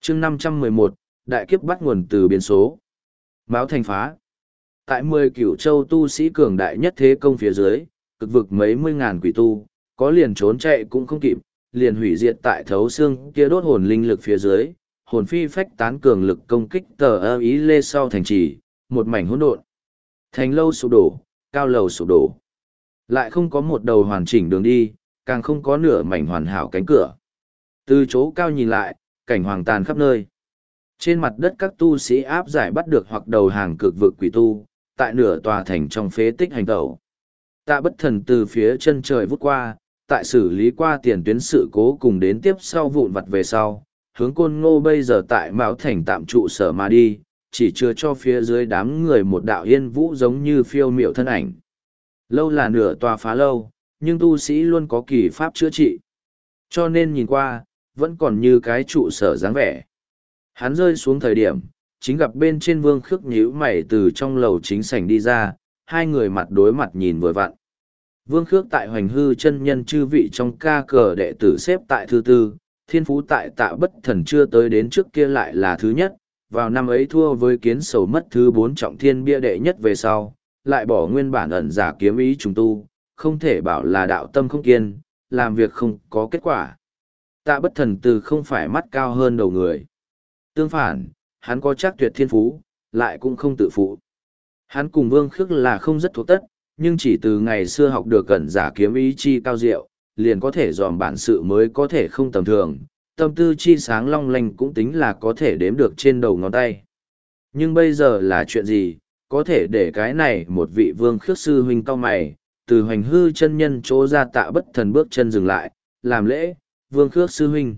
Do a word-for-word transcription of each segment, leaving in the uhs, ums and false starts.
chương năm trăm mười một, đại kiếp bắt nguồn từ biến số. Máu thành phá. Tại mười cửu châu tu sĩ cường đại nhất thế công phía dưới, cực vực mấy mươi ngàn quỷ tu, có liền trốn chạy cũng không kịp, liền hủy diệt tại thấu xương kia đốt hồn linh lực phía dưới, hồn phi phách tán cường lực công kích tờ ơ ý lê sau thành trì, một mảnh hỗn độn. Thành lâu sụp đổ, cao lầu sụp đổ. Lại không có một đầu hoàn chỉnh đường đi, càng không có nửa mảnh hoàn hảo cánh cửa. Từ chỗ cao nhìn lại, cảnh hoàng tàn khắp nơi. Trên mặt đất các tu sĩ áp giải bắt được hoặc đầu hàng cực vực quỷ tu, tại nửa tòa thành trong phế tích hành tẩu. Tạ Bất Thần từ phía chân trời vút qua, tại xử lý qua tiền tuyến sự cố cùng đến tiếp sau vụn vặt về sau, hướng Côn Ngô bây giờ tại Mão Thành tạm trụ sở mà đi, chỉ chưa cho phía dưới đám người một đạo yên vũ giống như phiêu miệu thân ảnh. Lâu là nửa tòa phá lâu, nhưng tu sĩ luôn có kỳ pháp chữa trị. Cho nên nhìn qua, vẫn còn như cái trụ sở dáng vẻ. Hắn rơi xuống thời điểm, chính gặp bên trên Vương Khước nhíu mày từ trong lầu chính sảnh đi ra, hai người mặt đối mặt nhìn vừa vặn. Vương Khước tại Hoành Hư chân nhân chư vị trong ca cờ đệ tử xếp tại thứ tư, thiên phú tại Tạ Bất Thần chưa tới đến trước kia lại là thứ nhất, vào năm ấy thua với Kiến Sầu mất thứ bốn trọng thiên bia đệ nhất về sau, lại bỏ nguyên bản ẩn giả kiếm ý trùng tu, không thể bảo là đạo tâm không kiên, làm việc không có kết quả. Tạ Bất Thần từ không phải mắt cao hơn đầu người. Tương phản, hắn có chắc tuyệt thiên phú, lại cũng không tự phụ. Hắn cùng Vương Khước là không rất thuộc tất, nhưng chỉ từ ngày xưa học được cẩn giả kiếm ý chi cao diệu, liền có thể dòm bản sự mới có thể không tầm thường, tâm tư chi sáng long lanh cũng tính là có thể đếm được trên đầu ngón tay. Nhưng bây giờ là chuyện gì, có thể để cái này một vị Vương Khước sư huynh cao mày, từ Hoành Hư chân nhân chỗ ra Tạ Bất Thần bước chân dừng lại, làm lễ, Vương Khước sư huynh.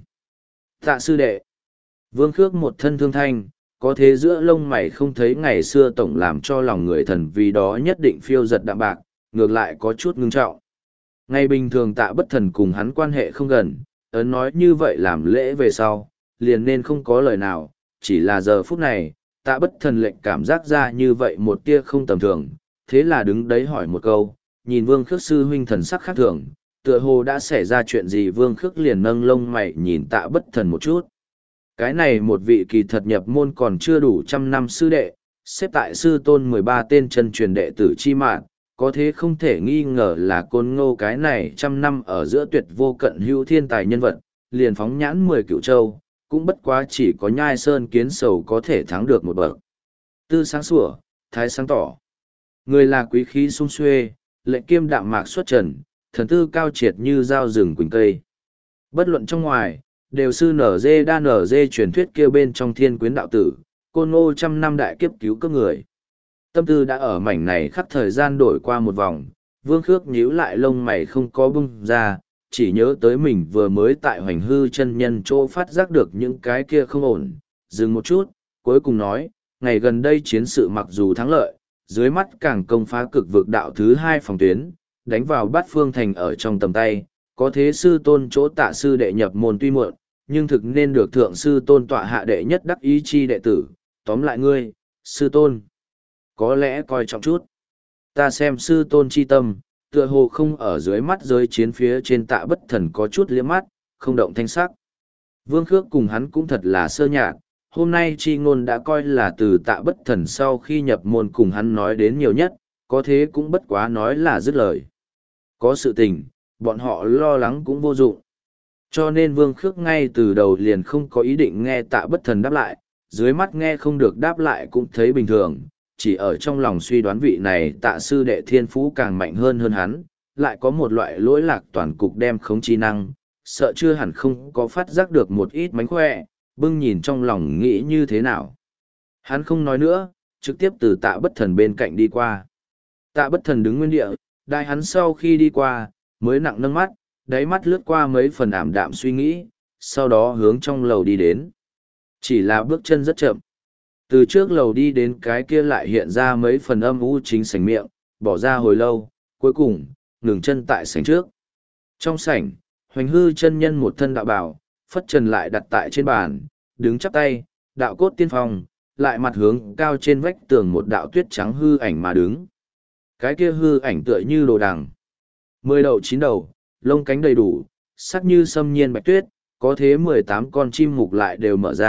Tạ sư đệ. Vương Khước một thân thương thanh, có thế giữa lông mày không thấy ngày xưa tổng làm cho lòng người thần vì đó nhất định phiêu giật đạm bạc, ngược lại có chút ngưng trọng. Ngày bình thường Tạ Bất Thần cùng hắn quan hệ không gần, ấn nói như vậy làm lễ về sau, liền nên không có lời nào, chỉ là giờ phút này, Tạ Bất Thần lệnh cảm giác ra như vậy một tia không tầm thường, thế là đứng đấy hỏi một câu, nhìn Vương Khước sư huynh thần sắc khác thường, tựa hồ đã xảy ra chuyện gì. Vương Khước liền nâng lông mày nhìn Tạ Bất Thần một chút. Cái này một vị kỳ thật nhập môn còn chưa đủ trăm năm sư đệ, xếp tại sư tôn mười ba tên chân truyền đệ tử chi mạng, có thế không thể nghi ngờ là Côn Ngô cái này trăm năm ở giữa tuyệt vô cận hữu thiên tài nhân vật, liền phóng nhãn mười cửu châu, cũng bất quá chỉ có Nhai Sơn Kiến Sầu có thể thắng được một bậc. Tư sáng sủa, thái sáng tỏ. Người là quý khí sung xuê, lệnh kiêm đạm mạc xuất trần, thần tư cao triệt như dao rừng quỳnh cây. Bất luận trong ngoài, đều sư nở dê đa nở dê truyền thuyết kia bên trong thiên quyến đạo tử, Côn Ngô trăm năm đại kiếp cứu cấp người. Tâm tư đã ở mảnh này khắp thời gian đổi qua một vòng, Vương Khước nhíu lại lông mày không có bung ra, chỉ nhớ tới mình vừa mới tại Hoành Hư chân nhân chỗ phát giác được những cái kia không ổn, dừng một chút, cuối cùng nói, ngày gần đây chiến sự mặc dù thắng lợi, dưới mắt càng công phá cực vực đạo thứ hai phòng tuyến, đánh vào bát phương thành ở trong tầm tay, có thế sư tôn chỗ Tạ sư đệ nhập môn tuy muộn, nhưng thực nên được thượng sư tôn tọa hạ đệ nhất đắc ý chi đệ tử, tóm lại ngươi, sư tôn. Có lẽ coi trọng chút. Ta xem sư tôn chi tâm, tựa hồ không ở dưới mắt giới chiến phía trên Tạ Bất Thần có chút liếc mắt, không động thanh sắc. Vương Khước cùng hắn cũng thật là sơ nhạt, hôm nay chi ngôn đã coi là từ Tạ Bất Thần sau khi nhập môn cùng hắn nói đến nhiều nhất, có thế cũng bất quá nói là dứt lời. Có sự tình, bọn họ lo lắng cũng vô dụng. Cho nên Vương Khước ngay từ đầu liền không có ý định nghe Tạ Bất Thần đáp lại, dưới mắt nghe không được đáp lại cũng thấy bình thường, chỉ ở trong lòng suy đoán vị này Tạ sư đệ thiên phú càng mạnh hơn hơn hắn, lại có một loại lỗi lạc toàn cục đem khống chi năng, sợ chưa hẳn không có phát giác được một ít mánh khỏe, bưng nhìn trong lòng nghĩ như thế nào. Hắn không nói nữa, trực tiếp từ Tạ Bất Thần bên cạnh đi qua. Tạ Bất Thần đứng nguyên địa, đại hắn sau khi đi qua, mới nặng nâng mắt, đáy mắt lướt qua mấy phần ảm đạm suy nghĩ, sau đó hướng trong lầu đi đến. Chỉ là bước chân rất chậm. Từ trước lầu đi đến cái kia lại hiện ra mấy phần âm u chính sảnh miệng, bỏ ra hồi lâu, cuối cùng, ngừng chân tại sảnh trước. Trong sảnh, Hoành Hư chân nhân một thân đạo bào, phất trần lại đặt tại trên bàn, đứng chắp tay, đạo cốt tiên phong, lại mặt hướng cao trên vách tường một đạo tuyết trắng hư ảnh mà đứng. Cái kia hư ảnh tựa như đồ đằng. Mười đầu chín đầu, lông cánh đầy đủ, sắc như sâm nhiên bạch tuyết, có thế mười tám con chim mục lại đều mở ra,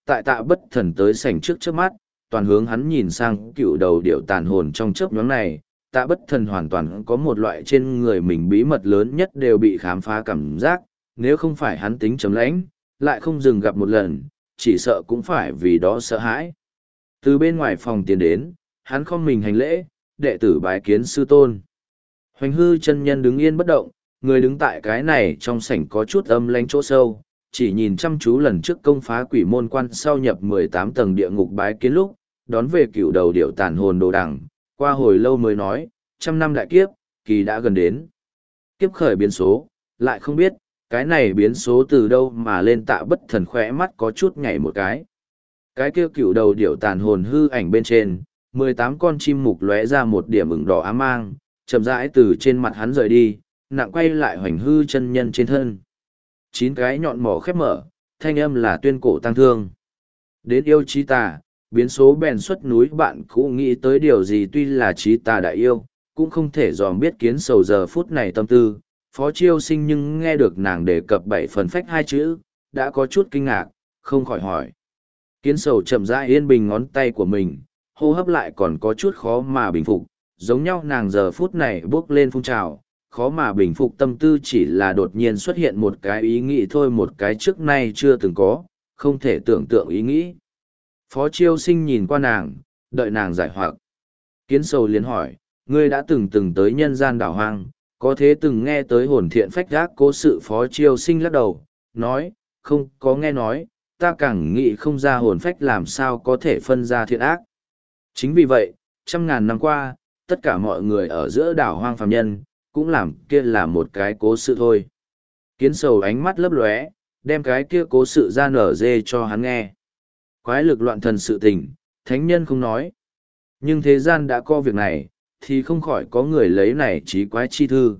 tại Tạ Bất Thần tới sảnh trước trước mắt, toàn hướng hắn nhìn sang cựu đầu điệu tàn hồn trong chớp nhoáng này, Tạ Bất Thần hoàn toàn có một loại trên người mình bí mật lớn nhất đều bị khám phá cảm giác, nếu không phải hắn tính chấm lãnh, lại không dừng gặp một lần, chỉ sợ cũng phải vì đó sợ hãi. Từ bên ngoài phòng tiến đến, hắn không mình hành lễ, đệ tử bái kiến sư tôn. Hoành hư chân nhân đứng yên bất động, người đứng tại cái này trong sảnh có chút âm lánh chỗ sâu, chỉ nhìn chăm chú lần trước công phá quỷ môn quan sau nhập mười tám tầng địa ngục bái kiến lúc, đón về cựu đầu điệu tàn hồn đồ đằng, qua hồi lâu mới nói, trăm năm đại kiếp, kỳ đã gần đến. Kiếp khởi biến số, lại không biết, cái này biến số từ đâu mà lên Tạ Bất Thần khỏe mắt có chút nhảy một cái. Cái kia cựu đầu điệu tàn hồn hư ảnh bên trên, mười tám con chim mục lóe ra một điểm ửng đỏ ám mang, chậm rãi từ trên mặt hắn rời đi, nặng quay lại hoành hư chân nhân trên thân. Chín cái nhọn mỏ khép mở, thanh âm là tuyên cổ tăng thương. Đến yêu trí tà, biến số bèn xuất núi bạn cũng nghĩ tới điều gì, tuy là trí tà đại yêu, cũng không thể dòm biết kiến sầu giờ phút này tâm tư. Phó Chiêu Sinh nhưng nghe được nàng đề cập bảy phần phách hai chữ, đã có chút kinh ngạc, không khỏi hỏi. Kiến sầu chậm rãi yên bình ngón tay của mình, hô hấp lại còn có chút khó mà bình phục, giống nhau nàng giờ phút này bước lên phun trào, khó mà bình phục tâm tư chỉ là đột nhiên xuất hiện một cái ý nghĩ thôi, một cái trước nay chưa từng có, không thể tưởng tượng ý nghĩ. Phó Chiêu Sinh nhìn qua nàng, đợi nàng giải hoặc. Kiến sầu liền hỏi, ngươi đã từng từng tới nhân gian đảo hoang, có thế từng nghe tới hồn thiện phách gác cố sự? Phó Chiêu Sinh lắc đầu, nói, không có nghe nói, ta càng nghĩ không ra hồn phách làm sao có thể phân ra thiện ác. Chính vì vậy, trăm ngàn năm qua, tất cả mọi người ở giữa đảo hoang phàm nhân, cũng làm kia là một cái cố sự thôi. Kiến sầu ánh mắt lấp lóe, đem cái kia cố sự ra nở dê cho hắn nghe. Quái lực loạn thần sự tình, thánh nhân không nói. Nhưng thế gian đã có việc này, thì không khỏi có người lấy này trí quái chi thư.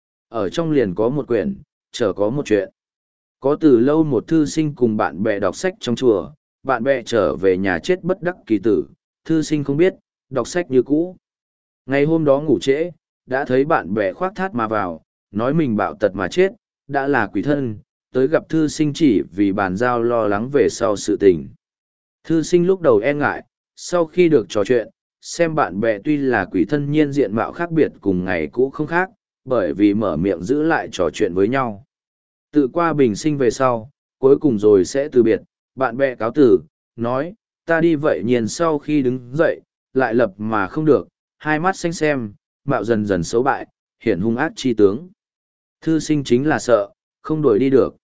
Ở trong liền có một quyển, chở có một chuyện. Có từ lâu một thư sinh cùng bạn bè đọc sách trong chùa, bạn bè trở về nhà chết bất đắc kỳ tử, thư sinh không biết, đọc sách như cũ. Ngày hôm đó ngủ trễ, đã thấy bạn bè khoác thát mà vào, nói mình bạo tật mà chết, đã là quỷ thân, tới gặp thư sinh chỉ vì bàn giao lo lắng về sau sự tình. Thư sinh lúc đầu e ngại, sau khi được trò chuyện, xem bạn bè tuy là quỷ thân nhiên diện mạo khác biệt cùng ngày cũ không khác, bởi vì mở miệng giữ lại trò chuyện với nhau. Tự qua bình sinh về sau, cuối cùng rồi sẽ từ biệt, bạn bè cáo tử, nói, ta đi vậy nhiên sau khi đứng dậy, lại lập mà không được, hai mắt xanh xem, mạo dần dần xấu bại, hiển hung ác chi tướng. Thư sinh chính là sợ, không đuổi đi được.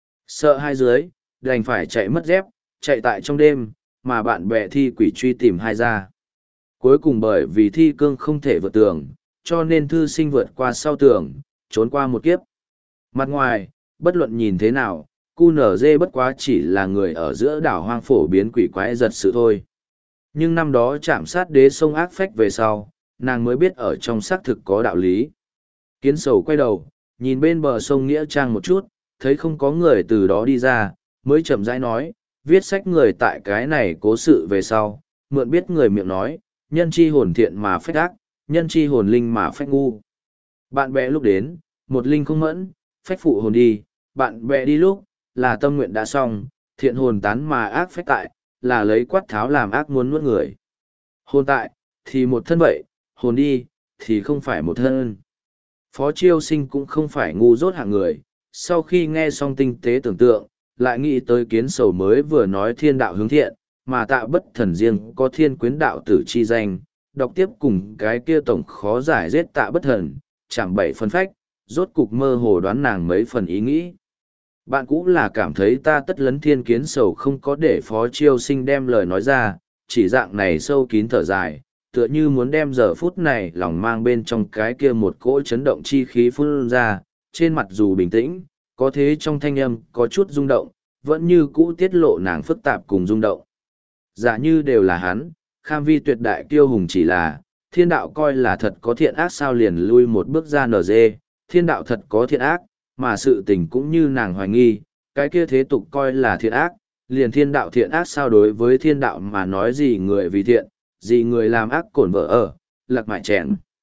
Sợ hai dưới, đành phải chạy mất dép, chạy tại trong đêm, mà bạn bè thi quỷ truy tìm hai ra. Cuối cùng bởi vì thi cương không thể vượt tường, cho nên thư sinh vượt qua sau tường, trốn qua một kiếp. Mặt ngoài, bất luận nhìn thế nào, cu nở dê bất quá chỉ là người ở giữa đảo hoang phổ biến quỷ quái giật sự thôi. Nhưng năm đó chạm sát đế sông ác phách về sau, nàng mới biết ở trong xác thực có đạo lý. Kiến sầu quay đầu, nhìn bên bờ sông Nghĩa Trang một chút, thấy không có người từ đó đi ra, mới chậm rãi nói, viết sách người tại cái này cố sự về sau, mượn biết người miệng nói, nhân chi hồn thiện mà phách ác, nhân chi hồn linh mà phách ngu. Bạn bè lúc đến, một linh không mẫn, phách phụ hồn đi, bạn bè đi lúc, là tâm nguyện đã xong, thiện hồn tán mà ác phách tại, là lấy quát tháo làm ác muốn nuốt người. Hồn tại, thì một thân vậy, hồn đi, thì không phải một thân. Phó Chiêu Sinh cũng không phải ngu dốt hạng người, sau khi nghe xong tinh tế tưởng tượng, lại nghĩ tới kiến sầu mới vừa nói thiên đạo hướng thiện, mà Tạ Bất Thần riêng có thiên quyến đạo tử chi danh, đọc tiếp cùng cái kia tổng khó giải giết Tạ Bất Thần, chẳng bảy phân phách, rốt cục mơ hồ đoán nàng mấy phần ý nghĩ. Bạn cũng là cảm thấy ta tất lấn thiên kiến sầu không có để Phó Chiêu Sinh đem lời nói ra, chỉ dạng này sâu kín thở dài, tựa như muốn đem giờ phút này lòng mang bên trong cái kia một cỗ chấn động chi khí phun ra, trên mặt dù bình tĩnh, có thế trong thanh âm có chút rung động, vẫn như cũ tiết lộ nàng phức tạp cùng rung động. Giả như đều là hắn, kham vi tuyệt đại kiêu hùng chỉ là, thiên đạo coi là thật có thiện ác sao liền lui một bước ra nở dê, thiên đạo thật có thiện ác, mà sự tình cũng như nàng hoài nghi, cái kia thế tục coi là thiện ác, liền thiên đạo thiện ác sao đối với thiên đạo mà nói gì người vì thiện, gì người làm ác cổn vợ ở, lạc mại chèn.